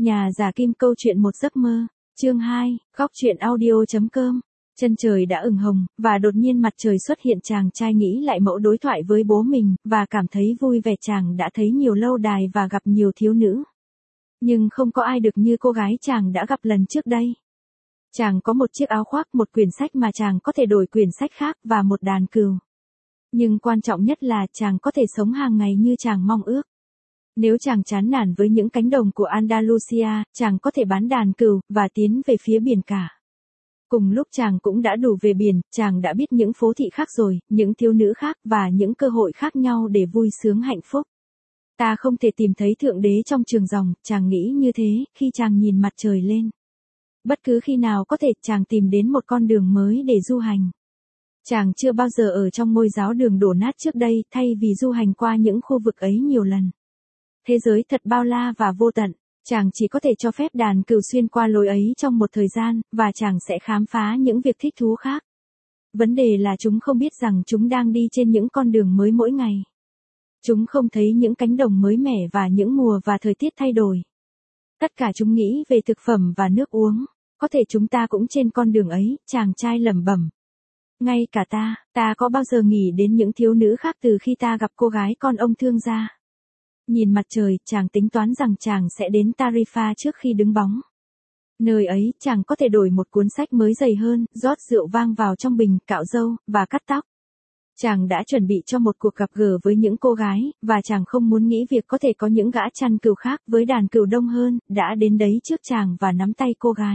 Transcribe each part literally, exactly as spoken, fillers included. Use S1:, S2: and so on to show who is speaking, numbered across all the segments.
S1: Nhà giả kim câu chuyện một giấc mơ, chương hai, góc truyện audio chấm com. Chân trời đã ửng hồng, và đột nhiên mặt trời xuất hiện, chàng trai nghĩ lại mẫu đối thoại với bố mình, và cảm thấy vui vẻ. Chàng đã thấy nhiều lâu đài và gặp nhiều thiếu nữ. Nhưng không có ai được như cô gái chàng đã gặp lần trước đây. Chàng có một chiếc áo khoác, một quyển sách mà chàng có thể đổi quyển sách khác, và một đàn cừu. Nhưng quan trọng nhất là chàng có thể sống hàng ngày như chàng mong ước. Nếu chàng chán nản với những cánh đồng của Andalusia, chàng có thể bán đàn cừu, và tiến về phía biển cả. Cùng lúc chàng cũng đã đủ về biển, chàng đã biết những phố thị khác rồi, những thiếu nữ khác, và những cơ hội khác nhau để vui sướng hạnh phúc. Ta không thể tìm thấy Thượng Đế trong trường dòng, chàng nghĩ như thế, khi chàng nhìn mặt trời lên. Bất cứ khi nào có thể, chàng tìm đến một con đường mới để du hành. Chàng chưa bao giờ ở trong ngôi giáo đường đổ nát trước đây, thay vì du hành qua những khu vực ấy nhiều lần. Thế giới thật bao la và vô tận, chàng chỉ có thể cho phép đàn cừu xuyên qua lối ấy trong một thời gian, và chàng sẽ khám phá những việc thích thú khác. Vấn đề là chúng không biết rằng chúng đang đi trên những con đường mới mỗi ngày. Chúng không thấy những cánh đồng mới mẻ và những mùa và thời tiết thay đổi. Tất cả chúng nghĩ về thực phẩm và nước uống. Có thể chúng ta cũng trên con đường ấy, chàng trai lẩm bẩm. Ngay cả ta, ta có bao giờ nghĩ đến những thiếu nữ khác từ khi ta gặp cô gái con ông thương gia. Nhìn mặt trời, chàng tính toán rằng chàng sẽ đến Tarifa trước khi đứng bóng. Nơi ấy, chàng có thể đổi một cuốn sách mới dày hơn, rót rượu vang vào trong bình, cạo râu, và cắt tóc. Chàng đã chuẩn bị cho một cuộc gặp gỡ với những cô gái, và chàng không muốn nghĩ việc có thể có những gã chăn cừu khác với đàn cừu đông hơn, đã đến đấy trước chàng và nắm tay cô gái.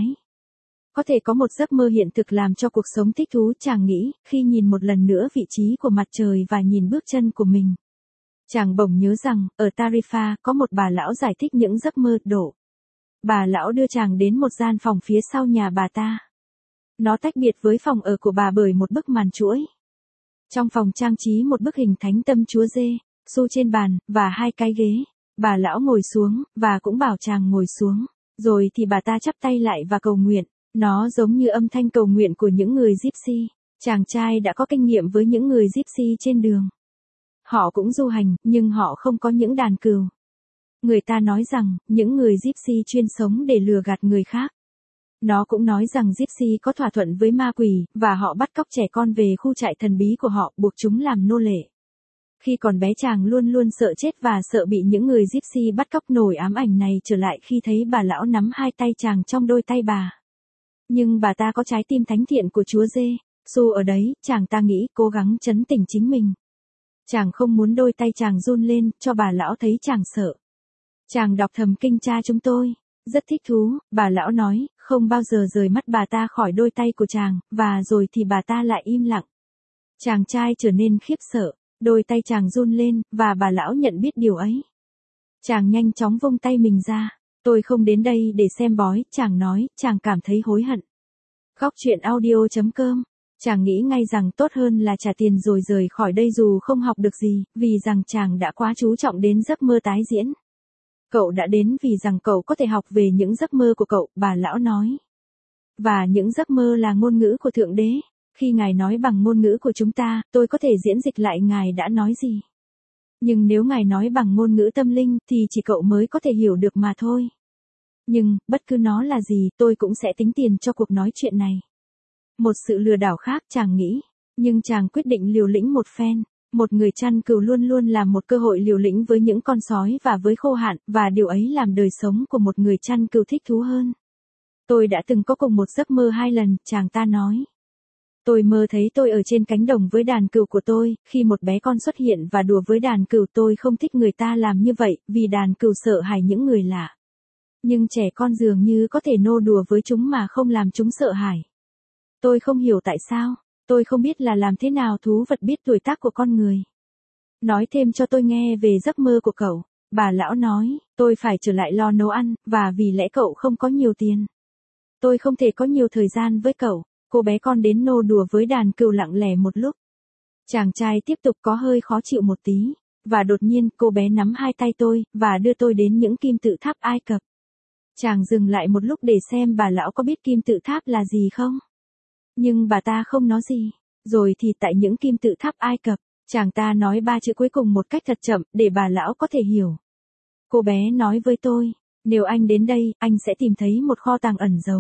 S1: Có thể có một giấc mơ hiện thực làm cho cuộc sống thích thú, chàng nghĩ, khi nhìn một lần nữa vị trí của mặt trời và nhìn bước chân của mình. Chàng bỗng nhớ rằng, ở Tarifa, có một bà lão giải thích những giấc mơ đổ. Bà lão đưa chàng đến một gian phòng phía sau nhà bà ta. Nó tách biệt với phòng ở của bà bởi một bức màn chuỗi. Trong phòng trang trí một bức hình thánh tâm Chúa Giê xu trên bàn, và hai cái ghế. Bà lão ngồi xuống, và cũng bảo chàng ngồi xuống. Rồi thì bà ta chắp tay lại và cầu nguyện. Nó giống như âm thanh cầu nguyện của những người Gypsy. Chàng trai đã có kinh nghiệm với những người Gypsy trên đường. Họ cũng du hành, nhưng họ không có những đàn cừu. Người ta nói rằng, những người Gypsy chuyên sống để lừa gạt người khác. Nó cũng nói rằng Gypsy có thỏa thuận với ma quỷ, và họ bắt cóc trẻ con về khu trại thần bí của họ, buộc chúng làm nô lệ. Khi còn bé chàng luôn luôn sợ chết và sợ bị những người Gypsy bắt cóc. Nổi ám ảnh này trở lại khi thấy bà lão nắm hai tay chàng trong đôi tay bà. Nhưng bà ta có trái tim thánh thiện của Chúa Giê xu ở đấy, chàng ta nghĩ, cố gắng trấn tĩnh chính mình. Chàng không muốn đôi tay chàng run lên, cho bà lão thấy chàng sợ. Chàng đọc thầm kinh Cha chúng tôi. Rất thích thú, bà lão nói, không bao giờ rời mắt bà ta khỏi đôi tay của chàng, và rồi thì bà ta lại im lặng. Chàng trai trở nên khiếp sợ, đôi tay chàng run lên, và bà lão nhận biết điều ấy. Chàng nhanh chóng vung tay mình ra. Tôi không đến đây để xem bói, chàng nói, chàng cảm thấy hối hận. Góc truyện audio chấm com. Chàng nghĩ ngay rằng tốt hơn là trả tiền rồi rời khỏi đây dù không học được gì, vì rằng chàng đã quá chú trọng đến giấc mơ tái diễn. Cậu đã đến vì rằng cậu có thể học về những giấc mơ của cậu, bà lão nói. Và những giấc mơ là ngôn ngữ của Thượng Đế. Khi Ngài nói bằng ngôn ngữ của chúng ta, tôi có thể diễn dịch lại Ngài đã nói gì. Nhưng nếu Ngài nói bằng ngôn ngữ tâm linh, thì chỉ cậu mới có thể hiểu được mà thôi. Nhưng, bất cứ nó là gì, tôi cũng sẽ tính tiền cho cuộc nói chuyện này. Một sự lừa đảo khác, chàng nghĩ. Nhưng chàng quyết định liều lĩnh một phen. Một người chăn cừu luôn luôn là một cơ hội liều lĩnh với những con sói và với khô hạn, và điều ấy làm đời sống của một người chăn cừu thích thú hơn. Tôi đã từng có cùng một giấc mơ hai lần, chàng ta nói. Tôi mơ thấy tôi ở trên cánh đồng với đàn cừu của tôi, khi một bé con xuất hiện và đùa với đàn cừu. Tôi không thích người ta làm như vậy, vì đàn cừu sợ hãi những người lạ. Nhưng trẻ con dường như có thể nô đùa với chúng mà không làm chúng sợ hãi. Tôi không hiểu tại sao. Tôi không biết là làm thế nào thú vật biết tuổi tác của con người. Nói thêm cho tôi nghe về giấc mơ của cậu. Bà lão nói, tôi phải trở lại lo nấu ăn, và vì lẽ cậu không có nhiều tiền. Tôi không thể có nhiều thời gian với cậu. Cô bé con đến nô đùa với đàn cừu lặng lẽ một lúc. Chàng trai tiếp tục có hơi khó chịu một tí. Và đột nhiên cô bé nắm hai tay tôi, và đưa tôi đến những kim tự tháp Ai Cập. Chàng dừng lại một lúc để xem bà lão có biết kim tự tháp là gì không. Nhưng bà ta không nói gì. Rồi thì tại những kim tự tháp Ai Cập, chàng ta nói ba chữ cuối cùng một cách thật chậm, để bà lão có thể hiểu. Cô bé nói với tôi, Nếu anh đến đây, anh sẽ tìm thấy một kho tàng ẩn giấu.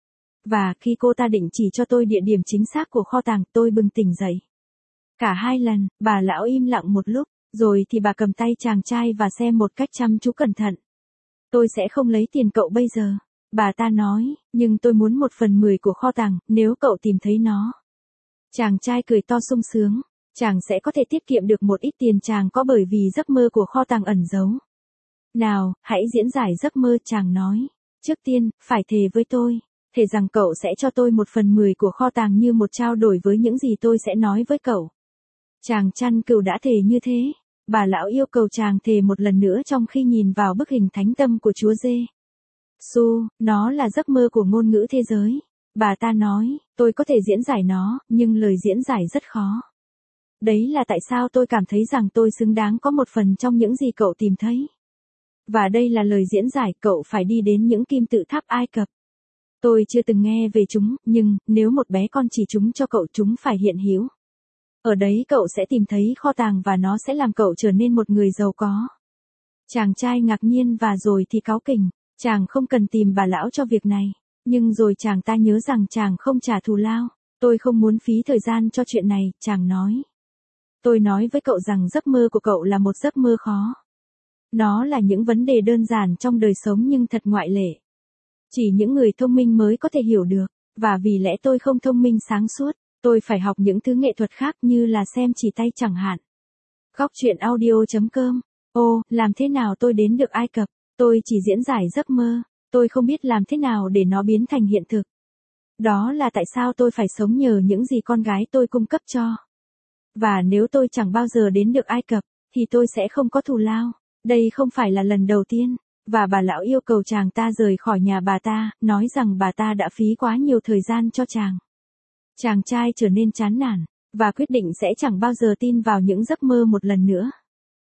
S1: Và khi cô ta định chỉ cho tôi địa điểm chính xác của kho tàng, tôi bừng tỉnh dậy. Cả hai lần, bà lão im lặng một lúc, rồi thì bà cầm tay chàng trai và xem một cách chăm chú cẩn thận. Tôi sẽ không lấy tiền cậu bây giờ, bà ta nói, nhưng tôi muốn một phần mười của kho tàng, nếu cậu tìm thấy nó. Chàng trai cười to sung sướng, chàng sẽ có thể tiết kiệm được một ít tiền chàng có bởi vì giấc mơ của kho tàng ẩn giấu. Nào, hãy diễn giải giấc mơ, chàng nói. Trước tiên, phải thề với tôi, thề rằng cậu sẽ cho tôi một phần mười của kho tàng như một trao đổi với những gì tôi sẽ nói với cậu. Chàng chăn cừu đã thề như thế. Bà lão yêu cầu chàng thề một lần nữa trong khi nhìn vào bức hình thánh tâm của Chúa Giê Su, nó là giấc mơ của ngôn ngữ thế giới. Bà ta nói, tôi có thể diễn giải nó, nhưng lời diễn giải rất khó. Đấy là tại sao tôi cảm thấy rằng tôi xứng đáng có một phần trong những gì cậu tìm thấy. Và đây là lời diễn giải, cậu phải đi đến những kim tự tháp Ai Cập. Tôi chưa từng nghe về chúng, nhưng, nếu một bé con chỉ chúng cho cậu, chúng phải hiện hữu. Ở đấy cậu sẽ tìm thấy kho tàng và nó sẽ làm cậu trở nên một người giàu có. Chàng trai ngạc nhiên và rồi thì cáu kỉnh, chàng không cần tìm bà lão cho việc này. Nhưng rồi chàng ta nhớ rằng chàng không trả thù lao. Tôi không muốn phí thời gian cho chuyện này, chàng nói. Tôi nói với cậu rằng giấc mơ của cậu là một giấc mơ khó. Nó là những vấn đề đơn giản trong đời sống nhưng thật ngoại lệ. Chỉ những người thông minh mới có thể hiểu được, và vì lẽ tôi không thông minh sáng suốt, tôi phải học những thứ nghệ thuật khác như là xem chỉ tay chẳng hạn. Góc truyện audio chấm com. Ô, làm thế nào tôi đến được Ai Cập? Tôi chỉ diễn giải giấc mơ, tôi không biết làm thế nào để nó biến thành hiện thực. Đó là tại sao tôi phải sống nhờ những gì con gái tôi cung cấp cho. Và nếu tôi chẳng bao giờ đến được Ai Cập, thì tôi sẽ không có thù lao. Đây không phải là lần đầu tiên, và bà lão yêu cầu chàng ta rời khỏi nhà bà ta, nói rằng bà ta đã phí quá nhiều thời gian cho chàng. Chàng trai trở nên chán nản, và quyết định sẽ chẳng bao giờ tin vào những giấc mơ một lần nữa.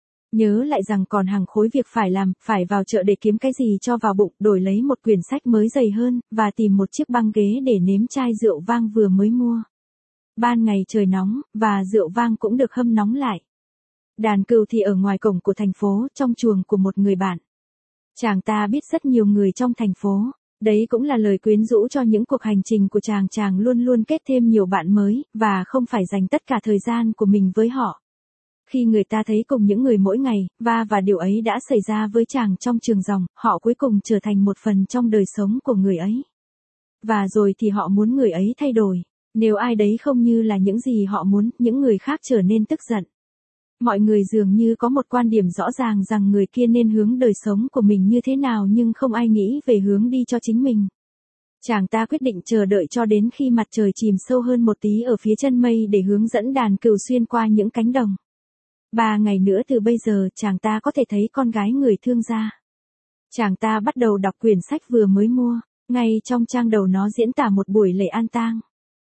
S1: Nhớ lại rằng còn hàng khối việc phải làm, phải vào chợ để kiếm cái gì cho vào bụng, đổi lấy một quyển sách mới dày hơn, và tìm một chiếc băng ghế để nếm chai rượu vang vừa mới mua. Ban ngày trời nóng, và rượu vang cũng được hâm nóng lại. Đàn cừu thì ở ngoài cổng của thành phố, trong chuồng của một người bạn. Chàng ta biết rất nhiều người trong thành phố. Đấy cũng là lời quyến rũ cho những cuộc hành trình của chàng. Chàng luôn luôn kết thêm nhiều bạn mới, và không phải dành tất cả thời gian của mình với họ. Khi người ta thấy cùng những người mỗi ngày, và và điều ấy đã xảy ra với chàng trong trường dòng, họ cuối cùng trở thành một phần trong đời sống của người ấy. Và rồi thì họ muốn người ấy thay đổi. Nếu ai đấy không như là những gì họ muốn, những người khác trở nên tức giận. Mọi người dường như có một quan điểm rõ ràng rằng người kia nên hướng đời sống của mình như thế nào, nhưng không ai nghĩ về hướng đi cho chính mình. Chàng ta quyết định chờ đợi cho đến khi mặt trời chìm sâu hơn một tí ở phía chân mây để hướng dẫn đàn cừu xuyên qua những cánh đồng. Ba ngày nữa từ bây giờ, chàng ta có thể thấy con gái người thương gia. Chàng ta bắt đầu đọc quyển sách vừa mới mua, ngay trong trang đầu nó diễn tả một buổi lễ an tang.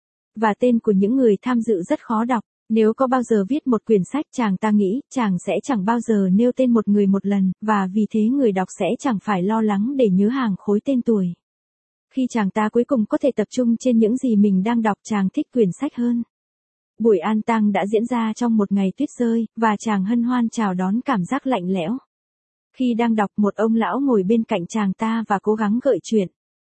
S1: Và tên của những người tham dự rất khó đọc. Nếu có bao giờ viết một quyển sách, chàng ta nghĩ, chàng sẽ chẳng bao giờ nêu tên một người một lần, và vì thế người đọc sẽ chẳng phải lo lắng để nhớ hàng khối tên tuổi. Khi chàng ta cuối cùng có thể tập trung trên những gì mình đang đọc, chàng thích quyển sách hơn. Buổi an tang đã diễn ra trong một ngày tuyết rơi, và chàng hân hoan chào đón cảm giác lạnh lẽo. Khi đang đọc, một ông lão ngồi bên cạnh chàng ta và cố gắng gợi chuyện.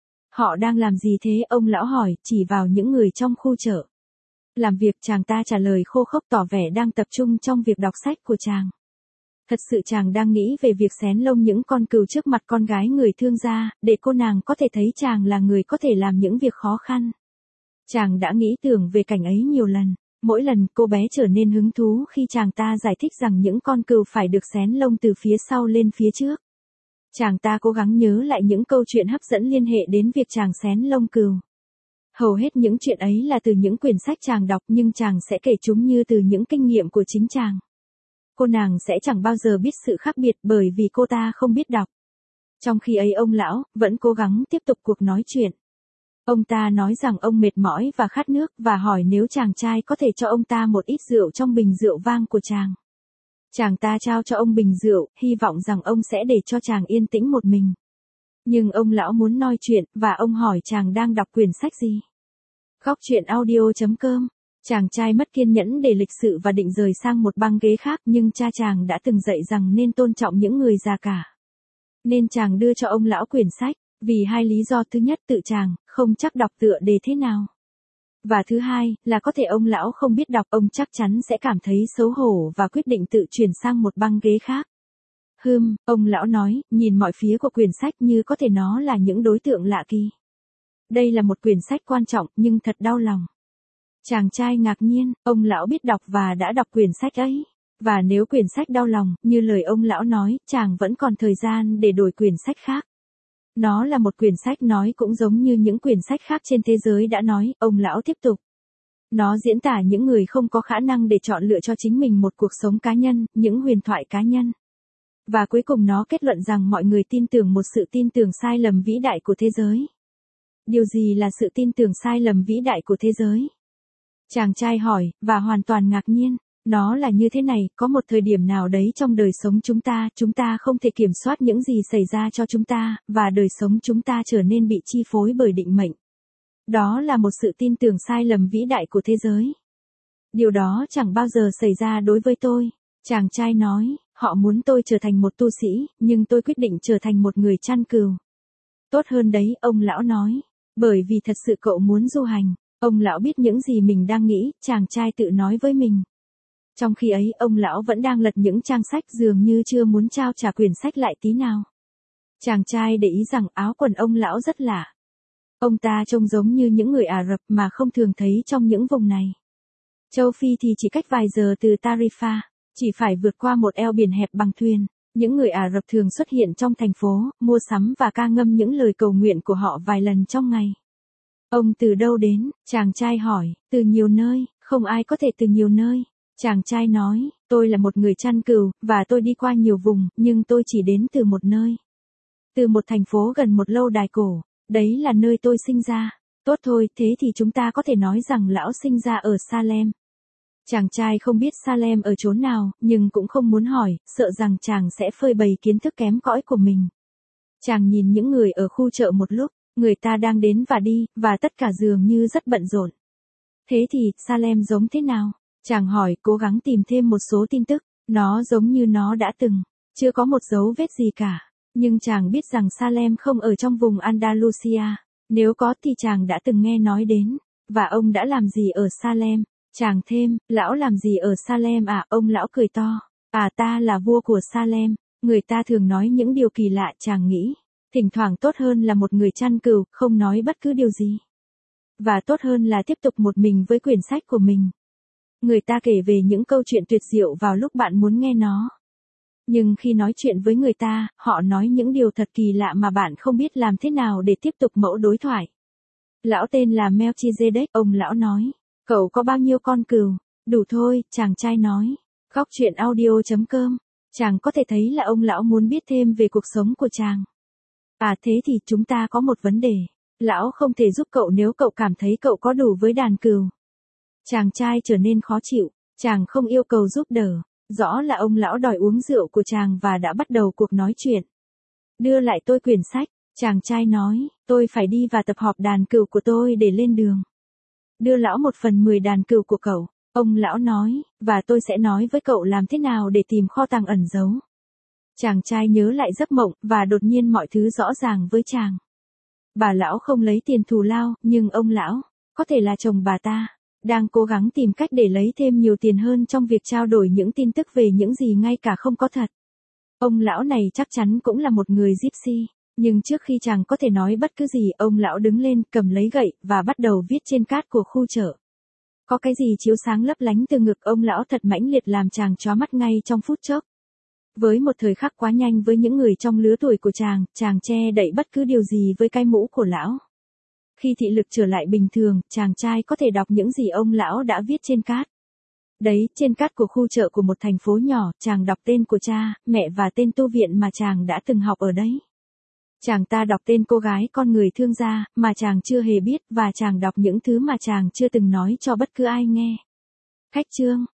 S1: Họ đang làm gì thế? Ông lão hỏi, chỉ vào những người trong khu chợ. Làm việc, chàng ta trả lời khô khốc, tỏ vẻ đang tập trung trong việc đọc sách của chàng. Thật sự chàng đang nghĩ về việc xén lông những con cừu trước mặt con gái người thương gia, để cô nàng có thể thấy chàng là người có thể làm những việc khó khăn. Chàng đã nghĩ tưởng về cảnh ấy nhiều lần. Mỗi lần cô bé trở nên hứng thú khi chàng ta giải thích rằng những con cừu phải được xén lông từ phía sau lên phía trước. Chàng ta cố gắng nhớ lại những câu chuyện hấp dẫn liên hệ đến việc chàng xén lông cừu. Hầu hết những chuyện ấy là từ những quyển sách chàng đọc, nhưng chàng sẽ kể chúng như từ những kinh nghiệm của chính chàng. Cô nàng sẽ chẳng bao giờ biết sự khác biệt bởi vì cô ta không biết đọc. Trong khi ấy ông lão vẫn cố gắng tiếp tục cuộc nói chuyện. Ông ta nói rằng ông mệt mỏi và khát nước, và hỏi nếu chàng trai có thể cho ông ta một ít rượu trong bình rượu vang của chàng. Chàng ta trao cho ông bình rượu, hy vọng rằng ông sẽ để cho chàng yên tĩnh một mình. Nhưng ông lão muốn nói chuyện, và ông hỏi chàng đang đọc quyển sách gì. Góc truyện audio chấm com. Chàng trai mất kiên nhẫn để lịch sự và định rời sang một băng ghế khác, nhưng cha chàng đã từng dạy rằng nên tôn trọng những người già cả. Nên chàng đưa cho ông lão quyển sách, vì hai lý do: thứ nhất, tự chàng không chắc đọc tựa đề thế nào. Và thứ hai, là có thể ông lão không biết đọc, ông chắc chắn sẽ cảm thấy xấu hổ và quyết định tự chuyển sang một băng ghế khác. Hừm, ông lão nói, nhìn mọi phía của quyển sách như có thể nó là những đối tượng lạ kỳ. Đây là một quyển sách quan trọng nhưng thật đau lòng. Chàng trai ngạc nhiên, ông lão biết đọc và đã đọc quyển sách ấy. Và nếu quyển sách đau lòng, như lời ông lão nói, chàng vẫn còn thời gian để đổi quyển sách khác. Nó là một quyển sách nói cũng giống như những quyển sách khác trên thế giới đã nói, ông lão tiếp tục. Nó diễn tả những người không có khả năng để chọn lựa cho chính mình một cuộc sống cá nhân, những huyền thoại cá nhân. Và cuối cùng nó kết luận rằng mọi người tin tưởng một sự tin tưởng sai lầm vĩ đại của thế giới. Điều gì là sự tin tưởng sai lầm vĩ đại của thế giới? Chàng trai hỏi, và hoàn toàn ngạc nhiên. Nó là như thế này, có một thời điểm nào đấy trong đời sống chúng ta, chúng ta không thể kiểm soát những gì xảy ra cho chúng ta, và đời sống chúng ta trở nên bị chi phối bởi định mệnh. Đó là một sự tin tưởng sai lầm vĩ đại của thế giới. Điều đó chẳng bao giờ xảy ra đối với tôi. Chàng trai nói, họ muốn tôi trở thành một tu sĩ, nhưng tôi quyết định trở thành một người chăn cừu. Tốt hơn đấy, ông lão nói. Bởi vì thật sự cậu muốn du hành. Ông lão biết những gì mình đang nghĩ, chàng trai tự nói với mình. Trong khi ấy, ông lão vẫn đang lật những trang sách dường như chưa muốn trao trả quyển sách lại tí nào. Chàng trai để ý rằng áo quần ông lão rất lạ. Ông ta trông giống như những người Ả Rập mà không thường thấy trong những vùng này. Châu Phi thì chỉ cách vài giờ từ Tarifa, chỉ phải vượt qua một eo biển hẹp bằng thuyền. Những người Ả Rập thường xuất hiện trong thành phố, mua sắm và ca ngâm những lời cầu nguyện của họ vài lần trong ngày. Ông từ đâu đến? Chàng trai hỏi. Từ nhiều nơi, không ai có thể từ nhiều nơi. Chàng trai nói, tôi là một người chăn cừu, và tôi đi qua nhiều vùng, nhưng tôi chỉ đến từ một nơi. Từ một thành phố gần một lâu đài cổ, đấy là nơi tôi sinh ra. Tốt thôi, thế thì chúng ta có thể nói rằng lão sinh ra ở Salem. Chàng trai không biết Salem ở chốn nào, nhưng cũng không muốn hỏi, sợ rằng chàng sẽ phơi bày kiến thức kém cỏi của mình. Chàng nhìn những người ở khu chợ một lúc, người ta đang đến và đi, và tất cả dường như rất bận rộn. Thế thì, Salem giống thế nào? Chàng hỏi, cố gắng tìm thêm một số tin tức. Nó giống như nó đã từng. Chưa có một dấu vết gì cả. Nhưng chàng biết rằng Salem không ở trong vùng Andalusia. Nếu có thì chàng đã từng nghe nói đến. Và ông đã làm gì ở Salem? Chàng thêm, lão làm gì ở Salem à? Ông lão cười to. À, ta là vua của Salem. Người ta thường nói những điều kỳ lạ, chàng nghĩ. Thỉnh thoảng tốt hơn là một người chăn cừu, không nói bất cứ điều gì. Và tốt hơn là tiếp tục một mình với quyển sách của mình. Người ta kể về những câu chuyện tuyệt diệu vào lúc bạn muốn nghe nó. Nhưng khi nói chuyện với người ta, họ nói những điều thật kỳ lạ mà bạn không biết làm thế nào để tiếp tục mẫu đối thoại. Lão tên là Melchizedek, ông lão nói. Cậu có bao nhiêu con cừu? Đủ thôi, chàng trai nói. Góc truyện audio chấm com. Chàng có thể thấy là ông lão muốn biết thêm về cuộc sống của chàng. À, thế thì chúng ta có một vấn đề. Lão không thể giúp cậu nếu cậu cảm thấy cậu có đủ với đàn cừu. Chàng trai trở nên khó chịu. Chàng không yêu cầu giúp đỡ. Rõ là ông lão đòi uống rượu của chàng và đã bắt đầu cuộc nói chuyện. Đưa lại tôi quyển sách. Chàng trai nói, tôi phải đi và tập hợp đàn cừu của tôi để lên đường. Đưa lão một phần mười đàn cừu của cậu. Ông lão nói, và tôi sẽ nói với cậu làm thế nào để tìm kho tàng ẩn giấu. Chàng trai nhớ lại giấc mộng, và đột nhiên mọi thứ rõ ràng với chàng. Bà lão không lấy tiền thù lao, nhưng ông lão, có thể là chồng bà ta, đang cố gắng tìm cách để lấy thêm nhiều tiền hơn trong việc trao đổi những tin tức về những gì ngay cả không có thật. Ông lão này chắc chắn cũng là một người gypsy, nhưng trước khi chàng có thể nói bất cứ gì, ông lão đứng lên, cầm lấy gậy, và bắt đầu viết trên cát của khu chợ. Có cái gì chiếu sáng lấp lánh từ ngực ông lão thật mãnh liệt làm chàng chóa mắt ngay trong phút chốc. Với một thời khắc quá nhanh với những người trong lứa tuổi của chàng, chàng che đậy bất cứ điều gì với cái mũ của lão. Khi thị lực trở lại bình thường, chàng trai có thể đọc những gì ông lão đã viết trên cát. Đấy, trên cát của khu chợ của một thành phố nhỏ, chàng đọc tên của cha, mẹ và tên tu viện mà chàng đã từng học ở đấy. Chàng ta đọc tên cô gái con người thương gia, mà chàng chưa hề biết, và chàng đọc những thứ mà chàng chưa từng nói cho bất cứ ai nghe. Khách chương